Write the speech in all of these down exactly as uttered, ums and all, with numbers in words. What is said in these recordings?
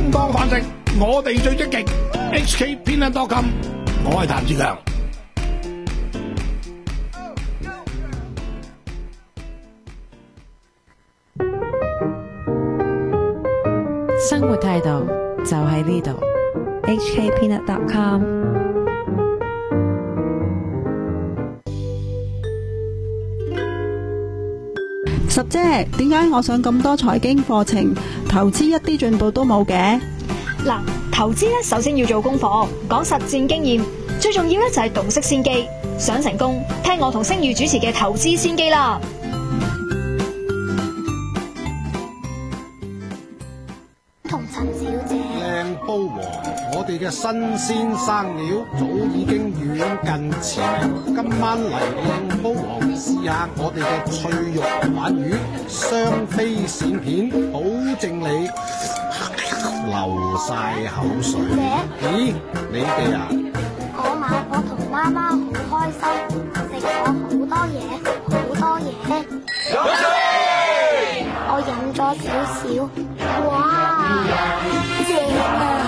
燈光飯食，我哋最積極 H K Peanut dot com， 我係譚志強。 生活態度就喺呢度 H K Peanut dot com。 十姐，點解我上咁多財經課程，投資一啲進步都冇嘅？ 嗱，投資咧首先要做功課，講實戰經驗，最重要咧就係洞悉先機。想成功，聽我同星宇主持嘅投資先機啦。 同陳小姐， 靚煲王，我哋嘅新鮮生料早已經遠近馳名。今晚嚟靚煲王試下我哋嘅脆肉鯇魚，雙飛鱔片，保證你流晒口水。咦，你哋啊？ 我晚我同媽媽好開心，食咗好多嘢，好多嘢。我飲咗少少，哇，正啊！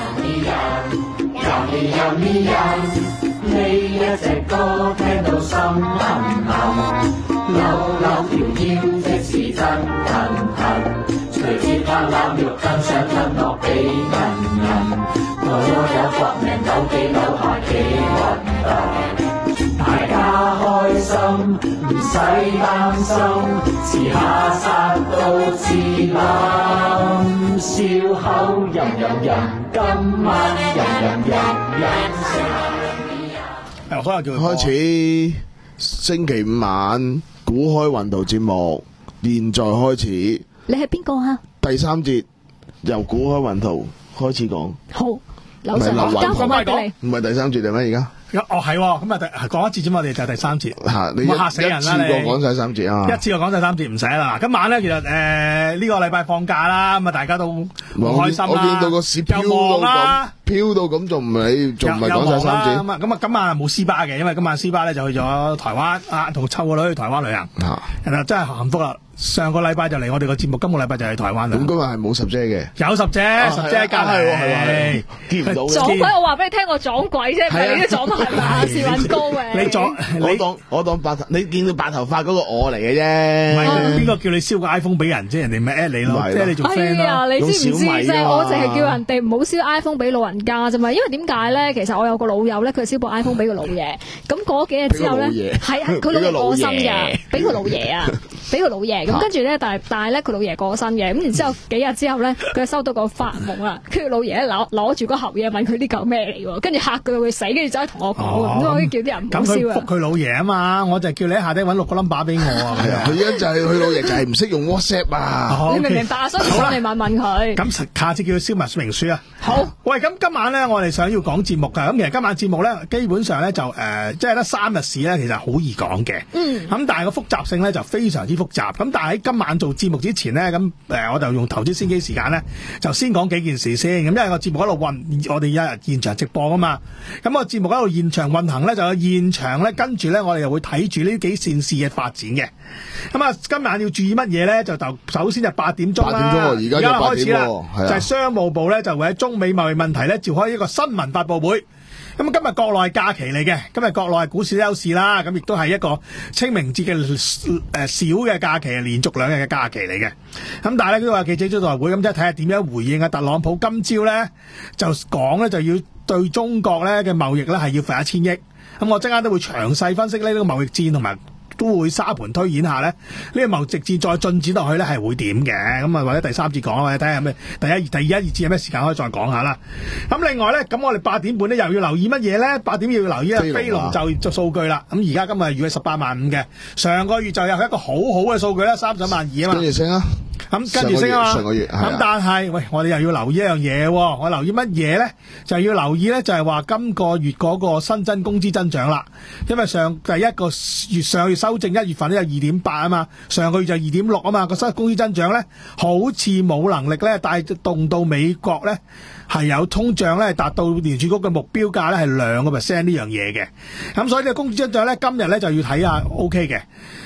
呢一隻歌聽到心痕痕，扭扭條腰即是真痕痕，隨住拍攬肉更想吞落俾人人，我有搏命扭幾扭下幾運動，大家開心唔使擔心，遲下殺到自冧，笑口吟吟吟，今晚吟吟吟吟食。 開始星期五晚股開運動節目，現在開始。 你係邊個啊？ 第三節由股開運動開始講。 好，劉 Sir，交翻俾你。 唔係第三節定咩？而家？ 哦係，咁啊講一節啫嘛，我哋就係第三節。 吓，你嚇死人啦！ 一次過講晒三節啊！ 一次過講晒三節唔使啦。今晚咧，其實誒呢個禮拜放假啦，咁啊大家都好開心啦。 我見到個市飄到咁，飄到咁仲唔係仲唔係講晒三節？ 咁啊咁啊今晚冇 C 巴嘅，因為今晚 C 巴咧就去咗台灣啊，同湊個女去台灣旅行。啊，人啊真係幸福啦！上個禮拜就嚟我哋個節目，今個禮拜就去台灣啦。 咁今日係冇十姐嘅， 有十姐，十姐隔離係見唔到嘅。 撞鬼！我話俾你聽，我撞鬼啫，唔係你都撞到係馬士運高嘅。 你撞我當我當白頭，你見到白頭髮嗰個我嚟嘅啫。 唔係邊個叫你燒個 iPhone 俾人啫？人哋咪 at 你咯，即係你做 friend 咯。 哎呀，你知唔知啫？我淨係叫人哋唔好燒 iPhone 俾老人家啫嘛。因為點解咧？其實我有個老友咧，佢燒部 iPhone 俾個老爺。咁過咗幾日之後咧，係啊，佢老爺過身㗎，俾個老爺啊，俾個老爺。咁跟住咧，但係但係咧，佢老爺過身嘅。咁然之後幾日之後咧，佢收到個發夢啦，跟住老爺攞攞住嗰盒嘢問佢呢嚿咩嚟喎？跟住嚇佢會死，跟住走去同我講，咁我可以叫啲人唔好燒啊。 咁佢覆佢老爺啊嘛，我就叫你喺下底揾六個 number 俾我啊。 係啊，佢一就係佢老爺就係唔識用 WhatsApp 啊。 你明唔明白？所以上嚟問問佢。 咁下次叫佢燒埋說明書啊。 好。 喂，咁今晚咧，我哋想要講節目㗎。咁其實今晚節目咧，基本上咧就誒，即係得三日市咧，其實好易講嘅。嗯。咁但係個複雜性咧就非常之複雜。咁但係喺今晚做節目之前呢，咁誒我就用投資先機時間呢，就先講幾件事先。咁因為個節目喺度運，我哋一日現場直播啊嘛。咁個節目喺度現場運行呢，就有現場呢，跟住呢，我哋又會睇住呢幾線事嘅發展嘅。咁啊，今晚要注意乜嘢呢？就就首先就八點鐘啦， 八點鐘而家就開始啦， 就係商務部呢，就會喺中美貿易問題呢，召開一個新聞發佈會。咁今日國內假期嚟嘅，今日國內股市休市啦，咁亦都係一個清明節嘅誒小嘅假期，連續兩日嘅假期嚟嘅。咁但係咧都話記者招待會，咁即係睇下點樣回應啊！特朗普今朝咧就講咧就要對中國咧嘅貿易咧係要罰一千億。咁我陣間都會詳細分析呢個貿易戰同埋。都會沙盤推演下咧，呢、這個貿易戰再進展落去咧係會點嘅？咁啊或者第三節講或者睇下咩第一、第二一二節有咩時間可以再講下啦。咁另外咧，咁我哋八點半咧又要留意乜嘢咧？八點要留意啊，非農就業數據啦。咁而家今日預計十八萬五嘅，上個月就有一個好好嘅數據咧，三十萬二啊嘛。 跟住升啊！ 咁跟住升啊嘛。 上個月咁、啊、但係喂，我哋又要留意一樣嘢，我留意乜嘢咧？就要留意咧，就係話今個月嗰個新增工資增長啦。因為上第一個月上月修正一月份咧有二點八啊嘛，上個月就二點六啊嘛，個新工資增長咧好似冇能力咧帶動到美國咧係有通脹咧達到聯儲局嘅目標價咧係兩個 percent 呢樣嘢嘅。咁所以呢個工資增長咧今日咧就要睇下 O K 嘅。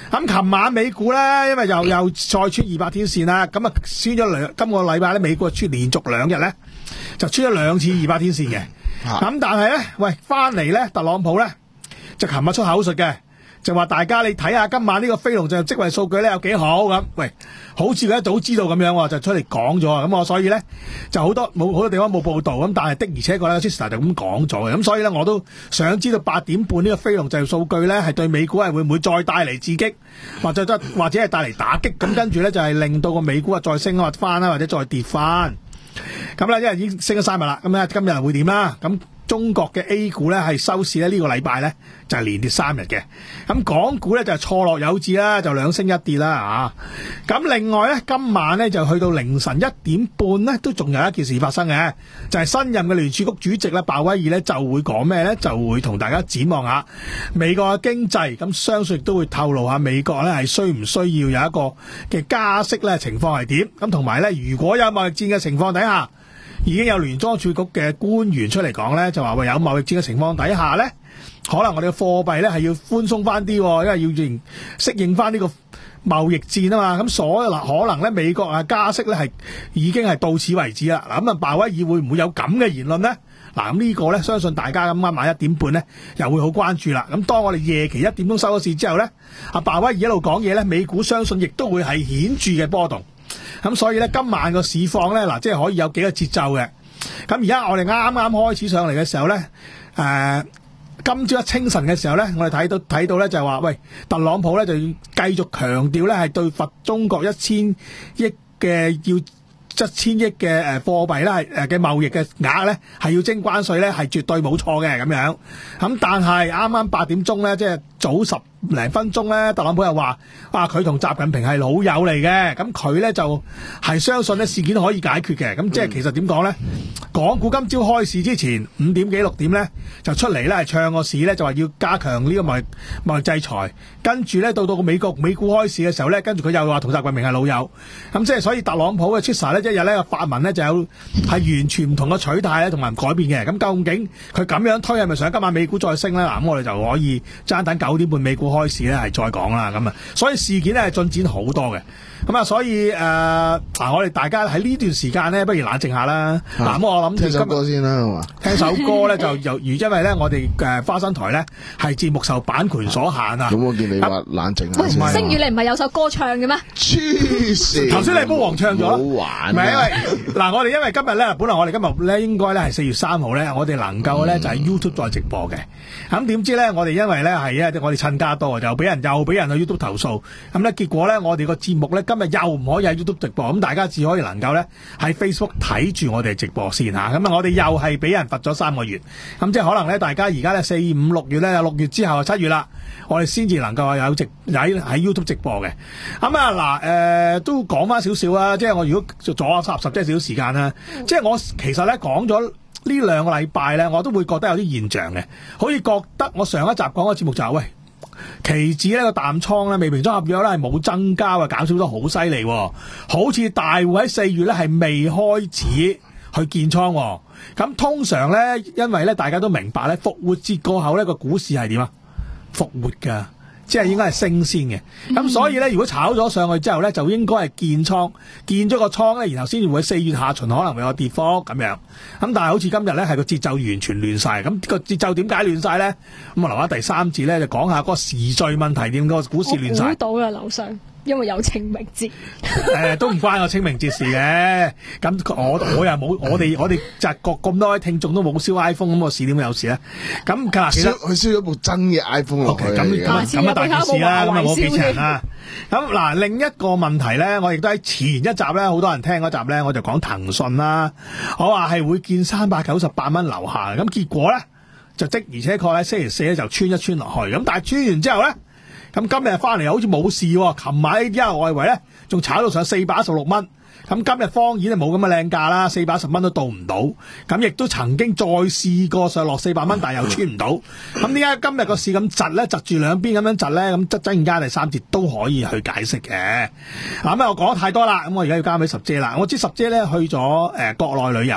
咁琴晚美股咧，因為又又再穿二百天線啦，咁啊穿咗兩今個禮拜咧，美股穿連續兩日咧，就穿咗兩次二百天線嘅。咁但係咧，喂翻嚟咧，特朗普咧就琴日出口術嘅。就話大家你睇下今晚呢個非農就業職位數據咧有幾好咁，喂，好似佢一早知道咁樣，就出嚟講咗啊！咁我所以咧就好多冇好多地方冇報道，咁但係的而且確咧 Twitter 就咁講咗嘅，咁所以咧我都想知道八點半呢個非農就業數據咧係對美股係會唔會再帶嚟刺激，或者或者係帶嚟打擊，咁跟住咧就係令到個美股啊再升或翻啦，或者再跌翻。咁咧因為已經升咗三日啦，咁咧今日會點啦？咁中國嘅 A 股咧係收市咧呢個禮拜咧就係連跌三日嘅，咁港股咧就係錯落有致啦，就兩升一跌啦啊！咁另外咧今晚咧就去到凌晨一點半咧都仲有一件事發生嘅，就係新任嘅聯儲局主席咧鮑威爾咧就會講咩咧？就會同大家展望下美國嘅經濟，咁相信亦都會透露下美國咧係需唔需要有一個嘅加息咧情況係點，咁同埋咧如果有貿易戰嘅情況底下。已經有聯邦儲局嘅官員出嚟講咧，就話喂有貿易戰嘅情況底下咧，可能我哋嘅貨幣咧係要寬鬆翻啲，因為要應適應翻呢個貿易戰啊嘛。咁所以嗱，可能咧美國啊加息咧係已經係到此為止啦。嗱咁啊，鮑威爾會唔會有咁嘅言論咧？嗱咁呢個咧，相信大家咁啱晚一點半咧，又會好關注啦。咁當我哋夜期一點鐘收咗市之後咧，阿鮑威爾一路講嘢咧，美股相信亦都會係顯著嘅波動。咁所以咧，今晚個市況咧，嗱，即係可以有幾個節奏嘅。咁而家我哋啱啱開始上嚟嘅時候咧，誒、呃，今朝一清晨嘅時候咧，我哋睇到睇到咧就係話，喂，特朗普咧就要繼續強調咧係對罰中國一千億嘅要一千億嘅誒貨幣咧係誒嘅貿易嘅額咧係要徵關稅咧係絕對冇錯嘅咁樣。咁但係啱啱八點鐘咧，即係早十零分鐘咧，特朗普又話啊，佢同習近平係老友嚟嘅，咁佢咧就係相信咧事件可以解決嘅。咁即係其實點講咧？港股今朝開市之前五點幾六點咧就出嚟咧係唱個市咧，就話要加強呢個貿易貿易制裁。跟住咧到到個美國美股開市嘅時候咧，跟住佢又話同習近平係老友。咁即係所以特朗普嘅 Twitter 咧一日咧個發文咧就有係完全唔同嘅取態咧同埋改變嘅。咁究竟佢咁樣推係咪想今晚美股再升咧？嗱，咁我哋就可以爭等九點半美股開始咧係再講啦。咁啊，所以事件咧係進展好多嘅。咁啊，所以誒嗱、呃，我哋大家喺呢段時間咧，不如冷靜下啦。嗱、啊，咁我諗聽首歌先啦，係嘛？ 聽首歌咧就由於因為咧我哋誒花生台咧係節目受版權所限啊。 咁我見你話冷靜下先。 喂，星宇你唔係有首歌唱嘅咩？ 黐線！ 頭先你幫黃唱咗， 好玩。 唔係因為嗱，我哋因為今日咧，本來我哋今日咧應該咧係四月三號咧，我哋能夠咧就喺 YouTube 再直播嘅。咁點知咧，我哋因為咧係啊，我哋趁家多，就俾人又俾人去 YouTube 投訴。咁咧結果咧，我哋個節目咧今日又唔可以喺 YouTube 直播，咁大家只可以能夠咧喺 Facebook 睇住我哋直播先嚇。咁啊，我哋又係俾人罰咗三個月。咁即係可能咧，大家而家咧四五六月咧，六月之後七月啦，我哋先至能夠有直喺喺 YouTube 直播嘅。咁啊嗱，誒都講翻少少啊，即係我如果阻下霎霎即係少少時間啦。即係我其實咧講咗呢兩個禮拜咧，我都會覺得有啲現象嘅，好似覺得我上一集講嘅節目就係、是、喂。期指呢個淡倉咧，未平倉合約咧係冇增加啊，減少得好犀利，好似大戶喺四月咧係未開始去建倉。咁通常咧，因為咧大家都明白咧，復活節過後咧個股市係點啊？復活噶。即係應該係升先嘅，咁所以咧，如果炒咗上去之後咧，就應該係建倉，建咗個倉咧，然後先至會喺四月下旬可能會有跌幅咁樣。咁但係好似今日咧，係個節奏完全亂晒。咁個節奏點解亂晒咧？咁啊，留翻第三節咧，就講下嗰個時序問題，點個股市亂晒。 我估到啦，樓上。因為有清明節， 誒都唔關我清明節事嘅。咁我我又冇，我哋我哋就各咁多位聽眾都冇燒 iPhone，咁個事點會有事咧？咁其實佢燒咗部真嘅 iPhone 落去， 咁咁咁啊大件事啦，咁啊冇幾長啦。咁嗱，另一個問題咧，我亦都喺前一集咧，好多人聽嗰集咧，我就講騰訊啦，我話係會見三百九十八蚊樓下，咁結果咧就即而且確咧星期四咧就穿一穿落去，咁但係穿完之後咧。咁今日翻嚟又好似冇事喎，琴晚因為外圍咧仲炒到上四百一十六蚊，咁今日當然係冇咁嘅靚價啦，四百一十蚊都到唔到，咁亦都曾經再試過上落四百蚊，但係又穿唔到。咁點解今日個市咁窒咧？窒住兩邊咁樣窒咧？咁質陣間第三節都可以去解釋嘅。嗱咁我講得太多啦，咁我而家要交俾十姐啦。我知十姐咧去咗誒、呃、國內旅遊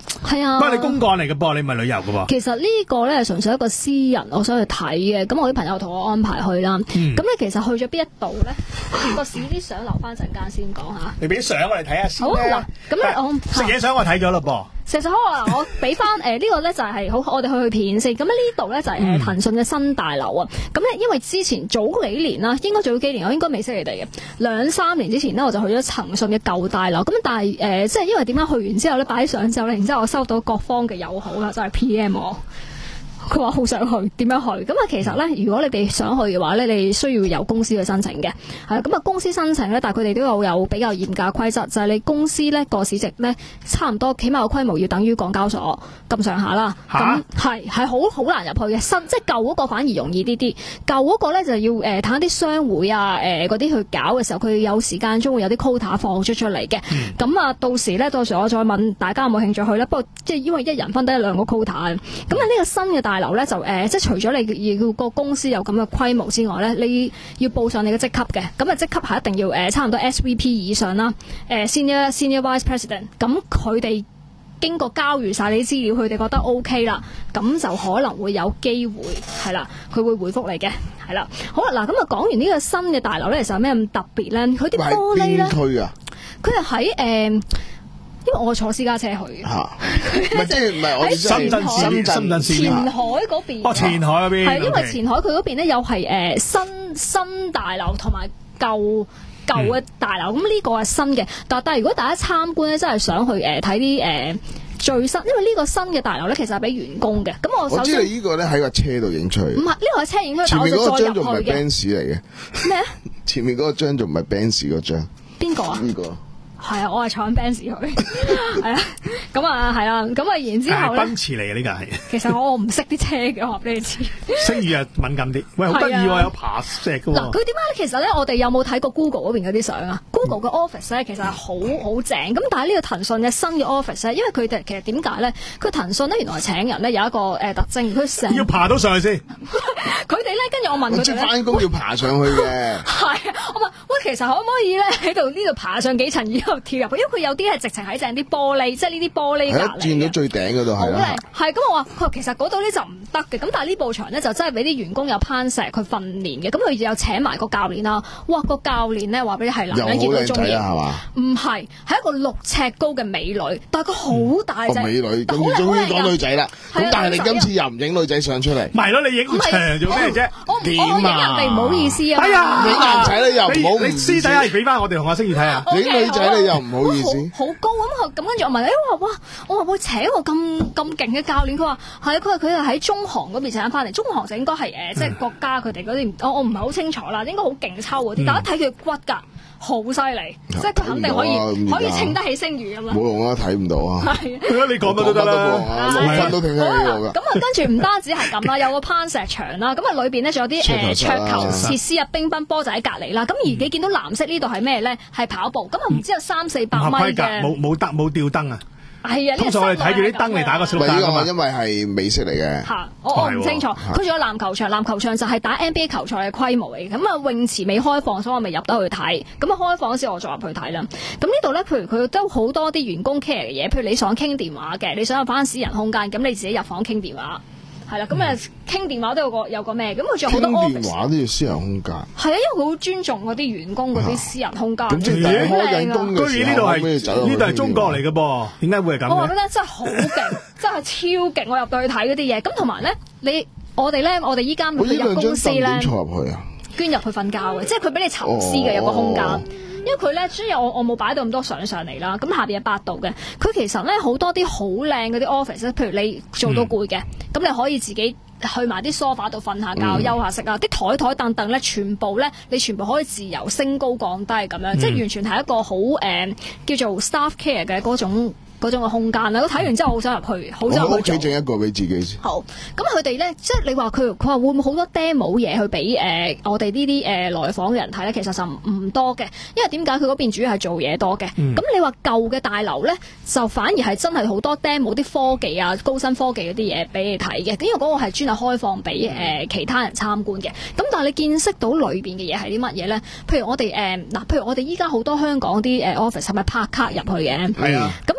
係啊。 不過你公幹嚟嘅噃，你唔係旅遊嘅噃。 其實呢個咧係純粹一個私人，我想去睇嘅。咁我啲朋友同我安排去啦。咁你、嗯、其實去咗邊一度咧？個市啲相留翻陣間先講下。 你俾啲相我哋睇下先。 好嗱，咁咧我食嘢相我睇咗咯噃。 其實好啊，我俾翻誒呢個咧就係好，我哋去去片先。咁呢度咧就係誒騰訊嘅新大樓啊。咁咧、嗯、因為之前早幾年啦，應該早幾年我應該未識你哋嘅。兩三年之前咧我就去咗騰訊嘅舊大樓。咁但係誒、呃、即係因為點樣去完之後咧擺相之後咧，然之後我收到各方嘅友好啦，就係、是、P M 我。佢話好想去，點樣去？咁啊，其實咧，如果你哋想去嘅話咧，你需要由公司去申請嘅。係咁啊，公司申請咧，但係佢哋都有有比較嚴格嘅規則，就係、是、你公司咧個市值咧差唔多，起碼個規模要等於港交所咁上下啦。咁係係好好難入去嘅，新即係舊嗰個反而容易啲啲。舊嗰個咧就要誒睇下啲商會啊誒嗰啲去搞嘅時候，佢有時間中會有啲 quota 放出出嚟嘅。咁啊、嗯，到時咧到時我再問大家有冇興趣去咧。不過即係因為一人分得一兩個 quota 咁啊，呢個新嘅大樓咧就誒、呃，即係除咗你要個公司有咁嘅規模之外咧，你要報上你嘅職級嘅。咁啊，職級係一定要誒、呃、差唔多 S V P 以上啦。誒、呃、Senior Senior Vice President，咁佢哋經過交完晒你啲資料，佢哋覺得 OK 啦，咁就可能會有機會係啦，佢會回覆你嘅係啦。好啦，嗱咁啊，講完呢個新嘅大樓咧，其實有咩咁特別咧？佢啲玻璃咧， 區啊， 佢係喺誒。因為我坐私家車去， 嚇，唔係即係唔係我哋深圳市、深圳市前海嗰邊， 哦，前海嗰邊， 係因為前海佢嗰邊咧又係誒新新大樓同埋舊舊嘅大樓，咁呢個係新嘅。但但係如果大家參觀咧，真係想去誒睇啲誒最新，因為呢個新嘅大樓咧其實係俾員工嘅。咁我首先我知你呢個咧喺個車度影出嚟， 唔係呢個係車影出嚟， 前面嗰個張仲唔係但我就再入去嘅 Benz 嚟嘅咩？ 前面嗰個張仲唔係 Benz 嗰張？ 邊個啊？ 呢個。 係啊，我係坐緊 Benz 去，係啊，咁啊係啊，咁啊然之後咧， 奔馳嚟嘅呢個係。其實我唔識啲車嘅，我話俾你知。 聲譽啊敏感啲，喂，好得意喎，有爬石嘅喎。 嗱，佢點解咧？其實咧，我哋有冇睇過 Google 嗰邊嗰啲相啊 ？Google 嘅 office 咧，其實係好好正。咁但係呢個騰訊嘅新嘅 office 咧，因為佢哋其實點解咧？佢騰訊咧原來請人咧有一個誒特徵，佢成要爬到上去先。 佢哋咧跟住我問佢哋即係翻工要爬上去嘅。 係啊，我問喂，其實可唔可以咧喺度呢度爬上幾層然後跳入去？因為佢有啲係直情喺正啲玻璃，即係呢啲玻璃隔離嘅。 轉到最頂嗰度係啦。 係咁，我話佢其實嗰度咧就唔得嘅。咁但係呢部場咧就真係俾啲員工有攀石去訓練嘅。咁佢有請埋個教練啦。哇！個教練咧話俾你係男人見到中意。 又好靚仔啊，係嘛？ 唔係，係一個六尺高嘅美女，但係佢好大隻。 美女，咁終於講女仔啦。咁但係你今次又唔影女仔相出嚟？ 咪咯，你影咁長做咩啫？ 我我影人哋唔好意思啊。 哎呀， 影男仔你又唔好， 你私底下俾翻我哋同阿星兒睇下。 影女仔你又唔好意思。 好高咁，咁跟住我問，誒我話哇，我話會請個咁咁勁嘅教練，佢話係，佢話佢係喺中航嗰邊請翻嚟，中航就應該係誒即係國家佢哋嗰啲，我我唔係好清楚啦，應該好勁抽嗰啲，但係一睇佢骨㗎。好犀利，即係佢肯定可以可以稱得起聲譽咁樣。 冇用啊，睇唔到啊。 係， 你講得都得啦， 六分都聽得起我㗎。 咁啊，跟住唔單止係咁啦，有個攀石場啦，咁啊裏邊咧仲有啲誒桌球設施啊，乒乓波就喺隔離啦。咁而你見到藍色呢度係咩咧？係跑步，咁啊唔知有三四百米嘅。 冇冇燈冇吊燈啊！ 係啊， 通常我哋睇住啲燈嚟打個小燈㗎嘛。 因為係美式嚟嘅。 嚇，我我唔清楚。佢仲有籃球場，籃球場就係打 N B A 球賽嘅規模嚟嘅。咁啊泳池未開放，所以我未入得去睇。咁啊開放嗰時我再入去睇啦。咁呢度咧，譬如佢都好多啲員工 care 嘅嘢，譬如你想傾電話嘅，你想有翻私人空間，咁你自己入房傾電話。係啦，咁誒傾電話都有個有個咩？咁佢仲有好多 office。傾電話都要私人空間。 係啊，因為佢好尊重嗰啲員工嗰啲私人空間。 咁即係開緊工嘅時候， 居然呢度係呢度係中國嚟嘅噃？點解會係咁？ 我話俾你聽，真係好勁，真係超勁！我入到去睇嗰啲嘢，咁同埋咧，你我哋咧，我哋依間佢入公司咧， 坐入去啊， 捐入去瞓覺嘅，即係佢俾你沉思嘅有個空間。因為佢咧，雖然我我冇擺到咁多相上嚟啦，咁下邊係八度嘅。佢其實咧好多啲好靚嗰啲 office，譬如你做到攰嘅，咁、嗯、你可以自己去埋啲 sofa 度瞓下覺、嗯、休下息啊。啲台台凳凳咧，全部咧你全部可以自由升高降低咁樣，嗯、即係完全係一個好誒、呃、叫做 staff care 嘅嗰種。嗰種嘅空間啦，我睇完之後好想入去，好想入去做。 我屋企整一個俾自己先。好， 咁佢哋咧，即係你話佢，佢話會唔會好多 demo 嘢去俾誒、呃、我哋呢啲誒來訪嘅人睇咧？其實就唔多嘅，因為點解佢嗰邊主要係做嘢多嘅。咁、嗯、你話舊嘅大樓咧，就反而係真係好多 demo 啲科技啊、高新科技嗰啲嘢俾你睇嘅。因為嗰個係專係開放俾誒、呃、其他人參觀嘅。咁但係你見識到裏邊嘅嘢係啲乜嘢咧？譬如我哋誒嗱，譬如我哋依家好多香港啲誒 office 係咪拍卡入去嘅？係啊。咁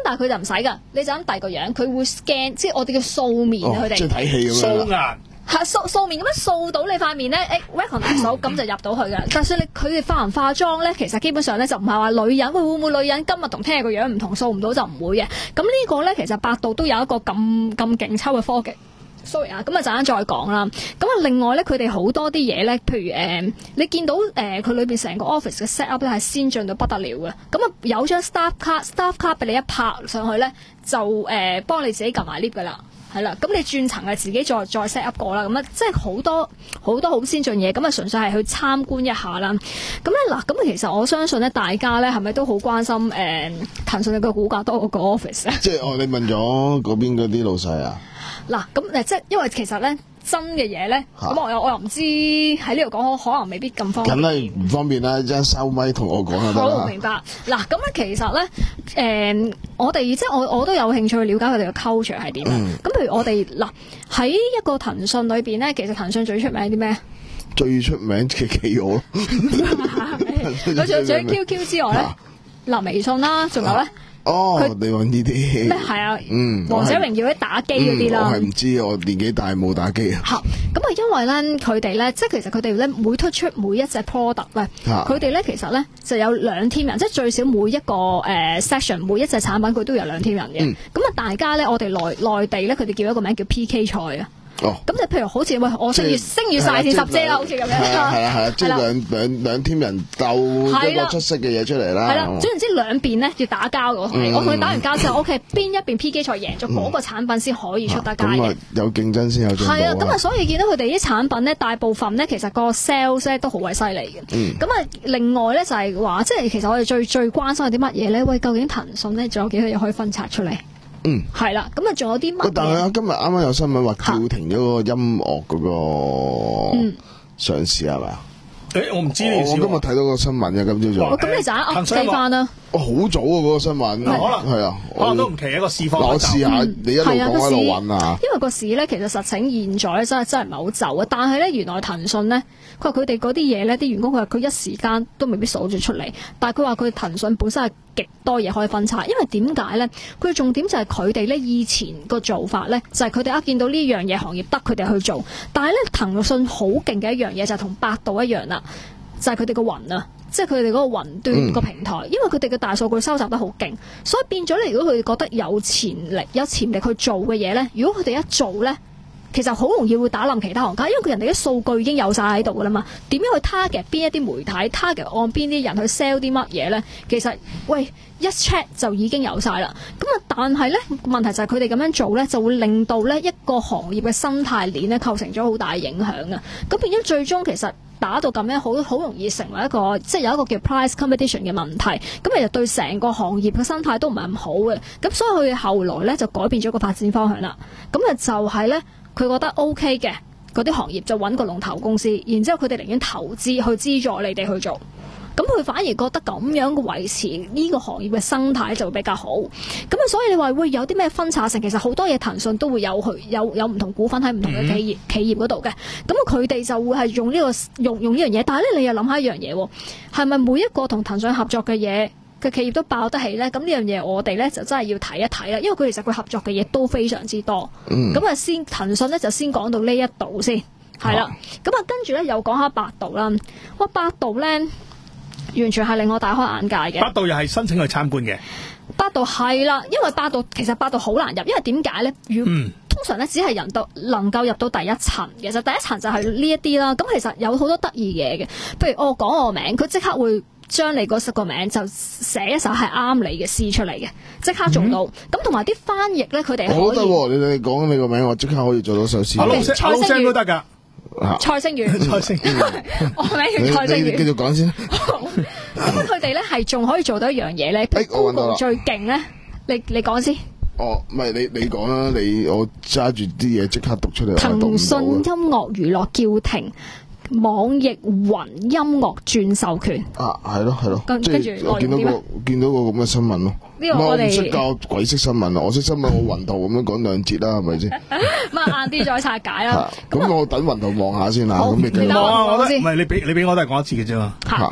但係佢就唔使㗎，你就咁遞個樣，佢會 scan， 即係我哋叫掃面啊，佢哋即係睇戲咁樣。 素顏。 係掃掃面咁樣掃到你塊面咧，誒 recognize 到咁就入到去㗎。但係你佢哋化唔化妝咧，其實基本上咧就唔係話女人，喂會唔會女人今日同聽日個樣唔同，掃唔到就唔會嘅。咁呢個咧其實百度都有一個咁咁勁抽嘅科技。sorry 啊，咁啊陣間再講啦。咁啊另外咧，佢哋好多啲嘢咧，譬如誒、呃，你見到誒佢裏邊成個 office 嘅 set up 咧係先進到不得了嘅。咁啊有張 staff card，staff card 俾你一拍上去咧，就誒、呃、幫你自己撳埋 lift 㗎啦。係啦，咁你轉層係自己再再 set up 過啦，咁啊，即係好多好多好先進嘢，咁啊純粹係去參觀一下啦。咁咧嗱，咁其實我相信咧，大家咧係咪都好關心誒騰訊嘅股價多過個 office 啊？ 即係哦，你問咗嗰邊嗰啲老細啊？ 嗱，咁誒即係因為其實咧。真嘅嘢咧，咁我又我又唔知喺呢度講，可能未必咁方便。 梗係唔方便啦，一陣收咪同我講就得啦。 好明白。嗱，咁咧其實咧，誒、呃，我哋即係我我都有興趣去了解佢哋嘅 culture 係點啊。咁、嗯、譬如我哋嗱喺一個騰訊裏邊咧，其實騰訊最出名啲咩？ 最出名嘅企鵝。 佢除咗 Q Q 之外咧，嗱、啊、微信啦，仲有咧。 哦，你揾呢啲咩係啊？ 嗯， 王者榮耀啲打機嗰啲啦， 我係唔知，我年紀大冇打機啊。 嚇，咁啊，因為咧佢哋咧，即係其實佢哋咧每推出每一隻 product 咧，佢哋咧其實咧就有兩 team 人，即係最少每一個誒、呃、section 每一隻產品佢都有兩 team 人嘅。咁啊、嗯，大家咧我哋內內地咧佢哋叫一個名叫 P K 賽啊。哦，咁就譬如好似喂，我星月星月晒電十姐啦，好似咁樣。係啊係啊， 即係兩兩兩 team 人鬥一個出色嘅嘢出嚟啦。 係啦，總言之兩邊咧要打交嘅，我同你，我同你打完交之後 ，OK， 邊一邊 P K 賽贏咗嗰個產品先可以出得街嘅。 咁啊，有競爭先有進步。 係啊，咁啊，所以見到佢哋啲產品咧，大部分咧其實個 sales 咧都好鬼犀利嘅。咁啊，另外咧就係話，即係其實我哋最最關心係啲乜嘢咧？喂，究竟騰訊咧仲有幾多嘢可以分拆出嚟？嗯，係啦，咁啊，仲有啲乜？但係啊，今日啱啱有新聞話叫停咗個音樂嗰個上市係咪啊？ 誒，我唔知呢我今日睇到個新聞嘅，今朝早。 咁你就噏計翻啦。 哦，好早啊！嗰個新聞，可能係啊， 可能都唔奇一個市況。 我試下，你一路講喺度揾啊。 因為個市咧，其實實情現在咧，真係真係唔係好就啊。但係咧，原來騰訊咧，佢話佢哋嗰啲嘢咧，啲員工佢話佢一時間都未必數咗出嚟。但係佢話佢騰訊本身係極多嘢可以分拆，因為點解咧？佢重點就係佢哋咧以前個做法咧，就係佢哋一見到呢樣嘢行業得佢哋去做。但係咧，騰訊好勁嘅一樣嘢就係同百度一樣啦。就係佢哋個雲啊，即係佢哋嗰個雲端個平台，嗯、因為佢哋嘅大數據收集得好勁，所以變咗咧，如果佢哋覺得有潛力、有潛力去做嘅嘢咧，如果佢哋一做咧，其實好容易會打冧其他行家，因為佢人哋啲數據已經有晒喺度噶啦嘛。點樣去 target 邊一啲媒體 target 按邊啲人去 sell 啲乜嘢咧？其實喂一 check 就已經有晒啦。咁啊，但係咧問題就係佢哋咁樣做咧，就會令到咧一個行業嘅生態鏈咧構成咗好大影響啊。咁變咗最終其實。打到咁樣好好容易成為一個即係有一個叫 price competition 嘅問題，咁其實對成個行業嘅生態都唔係咁好嘅，咁所以佢後來咧就改變咗個發展方向啦。咁啊就係咧佢覺得 OK 嘅嗰啲行業就揾個龍頭公司，然之後佢哋寧願投資去資助你哋去做。咁佢反而覺得咁樣嘅維持呢個行業嘅生態就會比較好。咁啊，所以你話會有啲咩分拆性？其實好多嘢騰訊都會有去有有唔同股份喺唔同嘅企業、嗯、企業嗰度嘅。咁佢哋就會係用呢、呢個用用呢樣嘢。但係咧，你又諗下一樣嘢，係咪每一個同騰訊合作嘅嘢嘅企業都爆得起咧？咁呢樣嘢我哋咧就真係要睇一睇啦。因為佢其實佢合作嘅嘢都非常之多。咁啊、嗯，先騰訊咧就先講到呢一度先，係啦。咁啊，跟住咧又講下百度啦。哇，百度咧〜完全係令我大開眼界嘅。 百度又係申請去參觀嘅。 百度係啦，因為百度其實百度好難入，因為點解咧？嗯、通常咧只係人到能夠入到第一層，其實第一層就係呢一啲啦。咁其實有好多得意嘢嘅，譬如我講我名，佢即刻會將你嗰十個名就寫一首係啱你嘅詩出嚟嘅，即刻做到。咁同埋啲翻譯咧，佢哋好得喎！你哋講你個名，我即刻可以做到首詩。 阿老聲都得㗎。 蔡星宇，蔡星宇，我名叫蔡星宇。 繼續講先。 咁佢哋咧係仲可以做到一樣嘢咧，譬如 Google最勁咧，你你講先。 哦，唔係你你講啦，你我揸住啲嘢即刻讀出嚟。 騰訊音樂娛樂叫停網易雲音樂轉授權。 啊，係咯係咯， 跟住我見到個見到個咁嘅新聞咯。 呢個我哋唔識教鬼識新聞啊！我識新聞，我雲圖咁樣講兩節啦，係咪先？ 咁啊，晏啲再拆解啦。 咁我等雲圖望下先啦。咁你等我望下先。 唔係你俾你俾我都係講一次嘅啫嘛。 嚇，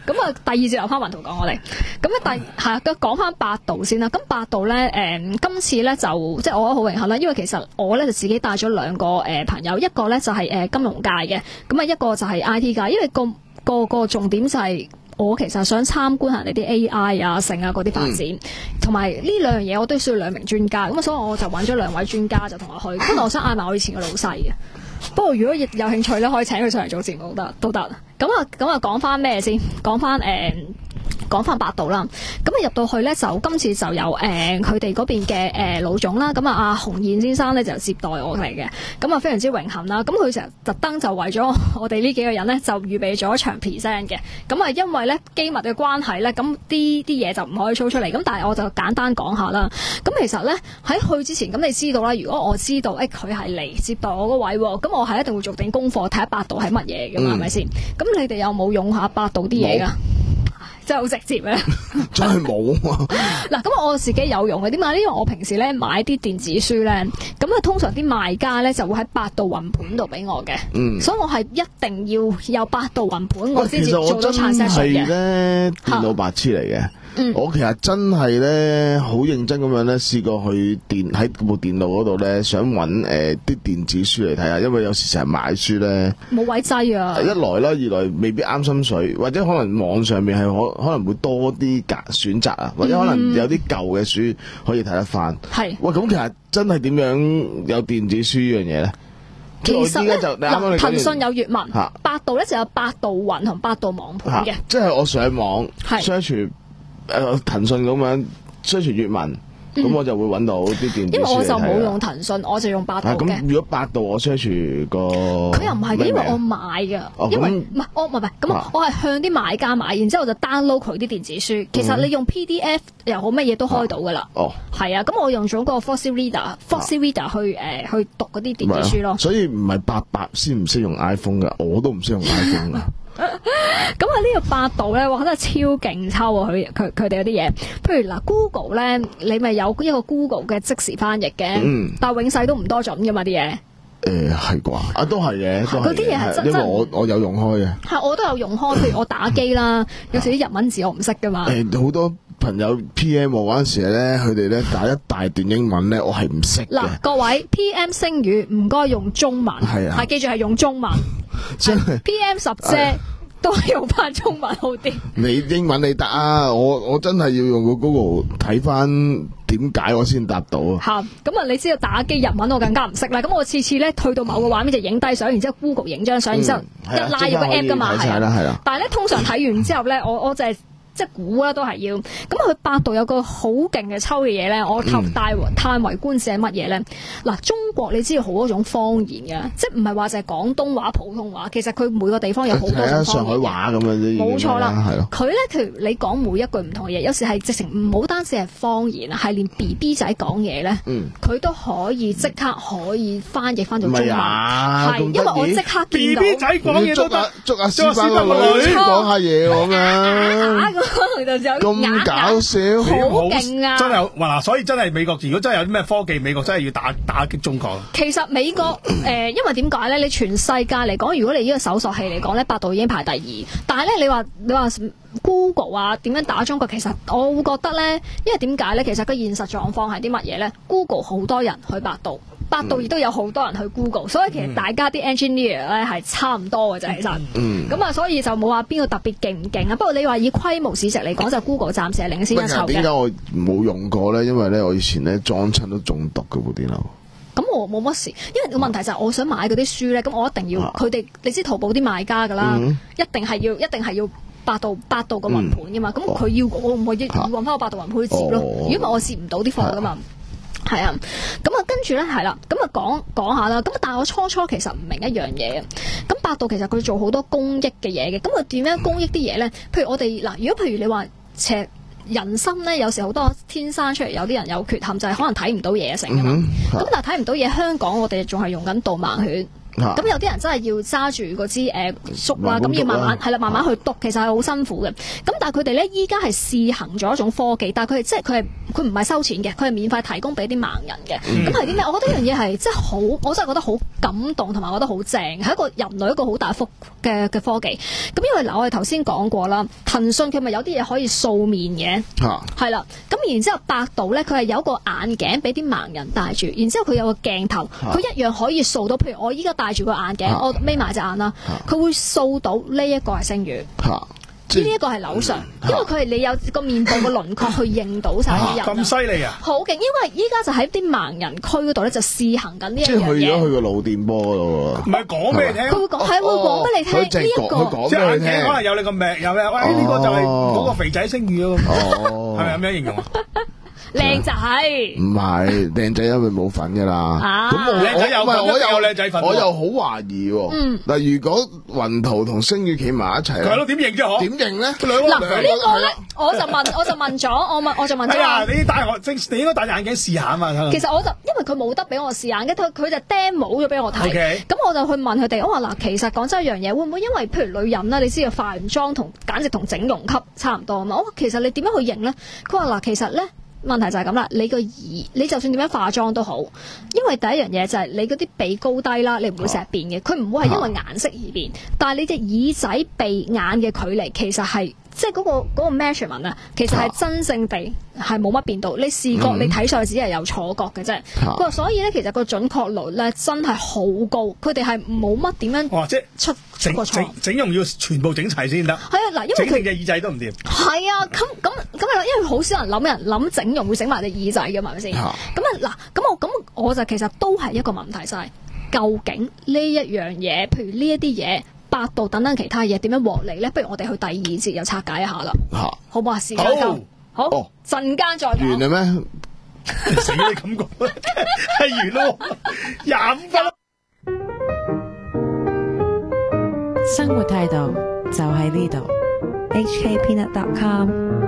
咁啊，第二節留翻雲圖講我哋。咁咧第係啊，講翻百度先啦。咁百度咧，誒、呃、今次咧就即係我覺得好榮幸啦，因為其實我咧就自己帶咗兩個誒、呃、朋友，一個咧就係、是、誒、呃、金融界嘅，咁啊一個就係 I T 界，因為個個個重點就係、是。我其實想參觀下你啲 A I 啊、成啊嗰啲發展，同埋呢兩樣嘢我都需要兩名專家，咁所以我就揾咗兩位專家就同我去。咁我想嗌埋我以前嘅老細嘅，不過如果有興趣咧，可以請佢上嚟做節目都得，都得。咁啊，咁啊講翻咩先？講翻誒。講翻百度啦，咁啊入到去咧就今次就有誒佢哋嗰邊嘅誒老總啦，咁啊阿洪燕先生咧就接待我嚟嘅，咁啊非常之榮幸啦。咁佢成日特登就為咗我哋呢幾個人咧就預備咗一場 present 嘅，咁啊因為咧機密嘅關係咧，咁啲啲嘢就唔可以 show 出嚟，咁但係我就簡單講下啦。咁其實咧喺去之前，咁你知道啦，如果我知道誒佢係嚟接待我嗰位，咁我係一定會做定功課睇下百度係乜嘢嘅嘛，係咪先？咁你哋有冇用下百度啲嘢㗎？真係好直接啊！ 真係冇啊！ 嗱，咁我自己有用嘅，點解？因為我平時咧買啲電子書咧，咁啊通常啲賣家咧就會喺百度雲盤度俾我嘅，嗯，所以我係一定要有百度雲盤，我先至做到 transaction 嘅。 其實我真係咧電腦白痴嚟嘅。嗯、我其實真係咧好認真咁樣咧，試過去電喺部電腦嗰度咧，想揾誒啲電子書嚟睇下，因為有時成日買書咧冇位擠啊。 一來啦，二來未必啱心水，或者可能網上面係可可能會多啲揀選擇啊，或者可能有啲舊嘅書可以睇得翻。係、嗯，喂，咁其實真係點樣有電子書呢樣嘢咧？ 其實咧， 嗱， 騰訊有粵文，百度咧就有百度雲同百度網盤嘅。 即係我上網 search。誒騰訊咁樣 search 粵文，咁、嗯、我就會揾到啲電子書。因為我就冇用騰訊，我就用百度嘅。 咁、啊、如果百度我 search 個， 佢又唔係，因為我買嘅、哦，因為唔係我唔係唔係咁，我係向啲買家買，然之後我就 download 佢啲電子書。其實你用 P D F 又好，乜嘢都開到噶啦。哦，係啊，咁我用咗個 Foxy Reader，Foxy Reader 去誒、呃、去讀嗰啲電子書咯。 所以唔係八百先唔識用 iPhone 噶，我都唔識用 iPhone 噶。 咁啊呢個百度咧，我覺得超勁抽啊！佢佢佢哋嗰啲嘢，譬如嗱 Google 咧，你咪有一個 Google 嘅即時翻譯嘅，嗯、但係永世都唔多準噶嘛啲嘢。誒係啩？啊都係嘅，嗰啲嘢係真真。 因為我我有用開嘅。 係我都有用開，譬如我打機啦，有時啲日文字我唔識噶嘛。 誒好多朋友 P M 我嗰陣時咧，佢哋咧打一大段英文咧，我係唔識嘅。 嗱各位 P M 星語唔該用中文，係啊，記住係用中文。P M 十姐都係用翻中文好啲。 你英文你答啊，我我真係要用個 Google 睇翻點解我先答到啊。 吓，咁啊，你知道打機日文我更加唔識啦。咁我次次咧去到某個畫面就影低相，然之後 Google 影張相，然之後一拉入個 app 噶嘛，係啊，係啊。但係咧通常睇完之後咧，我我就係、是。即係估啦，都係要。咁佢百度有個好勁嘅抽嘅嘢咧，我探大嘆為觀是係乜嘢咧？嗱，中國你知道好多種方言嘅，即係唔係話就係廣東話、普通話，其實佢每個地方有好多種方言。 上海話咁樣啲。 冇錯啦，係咯。佢咧，譬如你講每一句唔同嘅嘢，有時係直情唔好單止係方言啊，係連 B B 仔講嘢咧，佢、嗯、都可以即刻可以翻譯翻做中文。係、啊，因為我即刻見到 B B 仔講嘢都得， 捉阿師班個女講下嘢咁樣。咁搞笑， 好勁啊！ 真係嗱，所以真係美國，如果真係有啲咩科技，美國真係要打打擊中國。 其實美國誒、呃，因為點解咧？你全世界嚟講，如果你呢個搜索器嚟講咧，百度已經排第二。但係咧，你話你話 Google 啊，點樣打中國？其實我會覺得咧，因為點解咧？其實個現實狀況係啲乜嘢咧 ？Google 好多人去百度。百度亦都有好多人去 Google，所以其實大家啲 engineer 咧係差唔多嘅啫，其實。嗯。咁啊，所以就冇話邊個特別勁唔勁啊。不過你話以規模市值嚟講，就 Google 暫時係領先一籌嘅。 點解我冇用過咧？因為咧，我以前咧裝親都中毒嘅部電腦。 咁我冇乜事，因為個問題就係我想買嗰啲書咧，咁我一定要佢哋、啊，你知淘寶啲賣家㗎啦、嗯，一定係要一定係要百度百度個雲盤㗎嘛。咁、嗯、佢要我唔可以要揾翻個百度雲盤去接咯。如果唔係我接唔到啲貨㗎嘛。係啊，咁啊，跟住咧係啦，咁啊講講下啦，咁但係我初初其實唔明一樣嘢嘅，咁百度其實佢做好多公益嘅嘢嘅，咁佢點樣公益啲嘢咧？譬如我哋嗱，如果譬如你話其實人心咧，有時好多天生出嚟有啲人有缺陷，就係、是、可能睇唔到嘢成㗎嘛，咁、嗯、但係睇唔到嘢，香港我哋仲係用緊導盲犬。 咁有啲人真係要揸住嗰支誒竹啦，咁要慢慢係啦，慢慢去篤，其實係好辛苦嘅。咁但係佢哋咧依家係試行咗一種科技，但係佢哋即係佢係佢唔係收錢嘅，佢係免費提供俾啲盲人嘅。咁係啲咩？我覺得呢樣嘢係真係好，我真係覺得好感動，同埋我覺得好正，係一個人類一個好大福嘅嘅科技。咁因為嗱，我哋頭先講過啦，騰訊佢咪有啲嘢可以掃面嘅，係啦。咁然之後百度咧，佢係有一個眼鏡俾啲盲人戴住，然之後佢有個鏡頭，佢一樣可以掃到。譬如我依家戴住個眼鏡，我眯埋隻眼啦，佢會掃到呢一個係星宇，呢一個係樓上，因為佢係你有個面部個輪廓去認到晒啲人。 咁犀利啊！ 好勁，因為依家就喺啲盲人區嗰度咧，就試行緊呢一樣嘢。 即係去咗去個腦電波嗰度喎。 唔係講俾你聽， 佢會講係會講俾你聽呢一個。 即係眼鏡可能有你個名，有咩？喂，呢個就係嗰個肥仔星宇咯。係咪咁樣形容啊？ 靚仔唔係靚仔，因為冇份噶啦。咁我靚仔有份， 我有靚仔份。 我又好懷疑喎。嗱，如果雲圖同星宇企埋一齊， 係咯，點認啫？嗬？ 點認咧？ 嗱，呢個咧，我就問，我就問咗，我問，我就問咗。 哎呀，你戴我正，你應該戴眼鏡試下啊嘛。 其實我就因為佢冇得俾我試眼嘅，佢佢就 demo 咗俾我睇。咁我就去問佢哋，我話嗱，其實講真一樣嘢，會唔會因為譬如女人啦，你知道化完妝同簡直同整容級差唔多啊嘛？我話其實你點樣去認咧？佢話嗱，其實咧。問題就係咁啦，你個耳，你就算點樣化妝都好，因為第一樣嘢就係你嗰啲鼻高低啦，你唔會成日變嘅，佢唔會係因為顏色而變，但係你隻耳仔鼻眼嘅距離其實係即係嗰個嗰個 measurement 啊，其實係真正地係冇乜變到，你視覺你睇上去只係有錯覺嘅啫。佢話所以咧，其實個準確率咧真係好高，佢哋係冇乜點樣即係出整整整容要全部整齊先得。係啊，嗱，因為整成隻耳仔都唔掂。 係啊，咁咁咁啊，因為好少人諗人諗整容會整埋隻耳仔嘅嘛，係咪先？咁啊嗱，咁我咁我就其實都係一個問題，就係究竟呢一樣嘢，譬如呢一啲嘢。百度等等其他嘢點樣獲利咧？不如我哋去第二節又拆解一下啦，好唔好啊？時間夠，好，陣間再講。 完啦咩？ 死你咁講，係完咯，廿五分。 生活態度就喺呢度。 H K Peanut dot com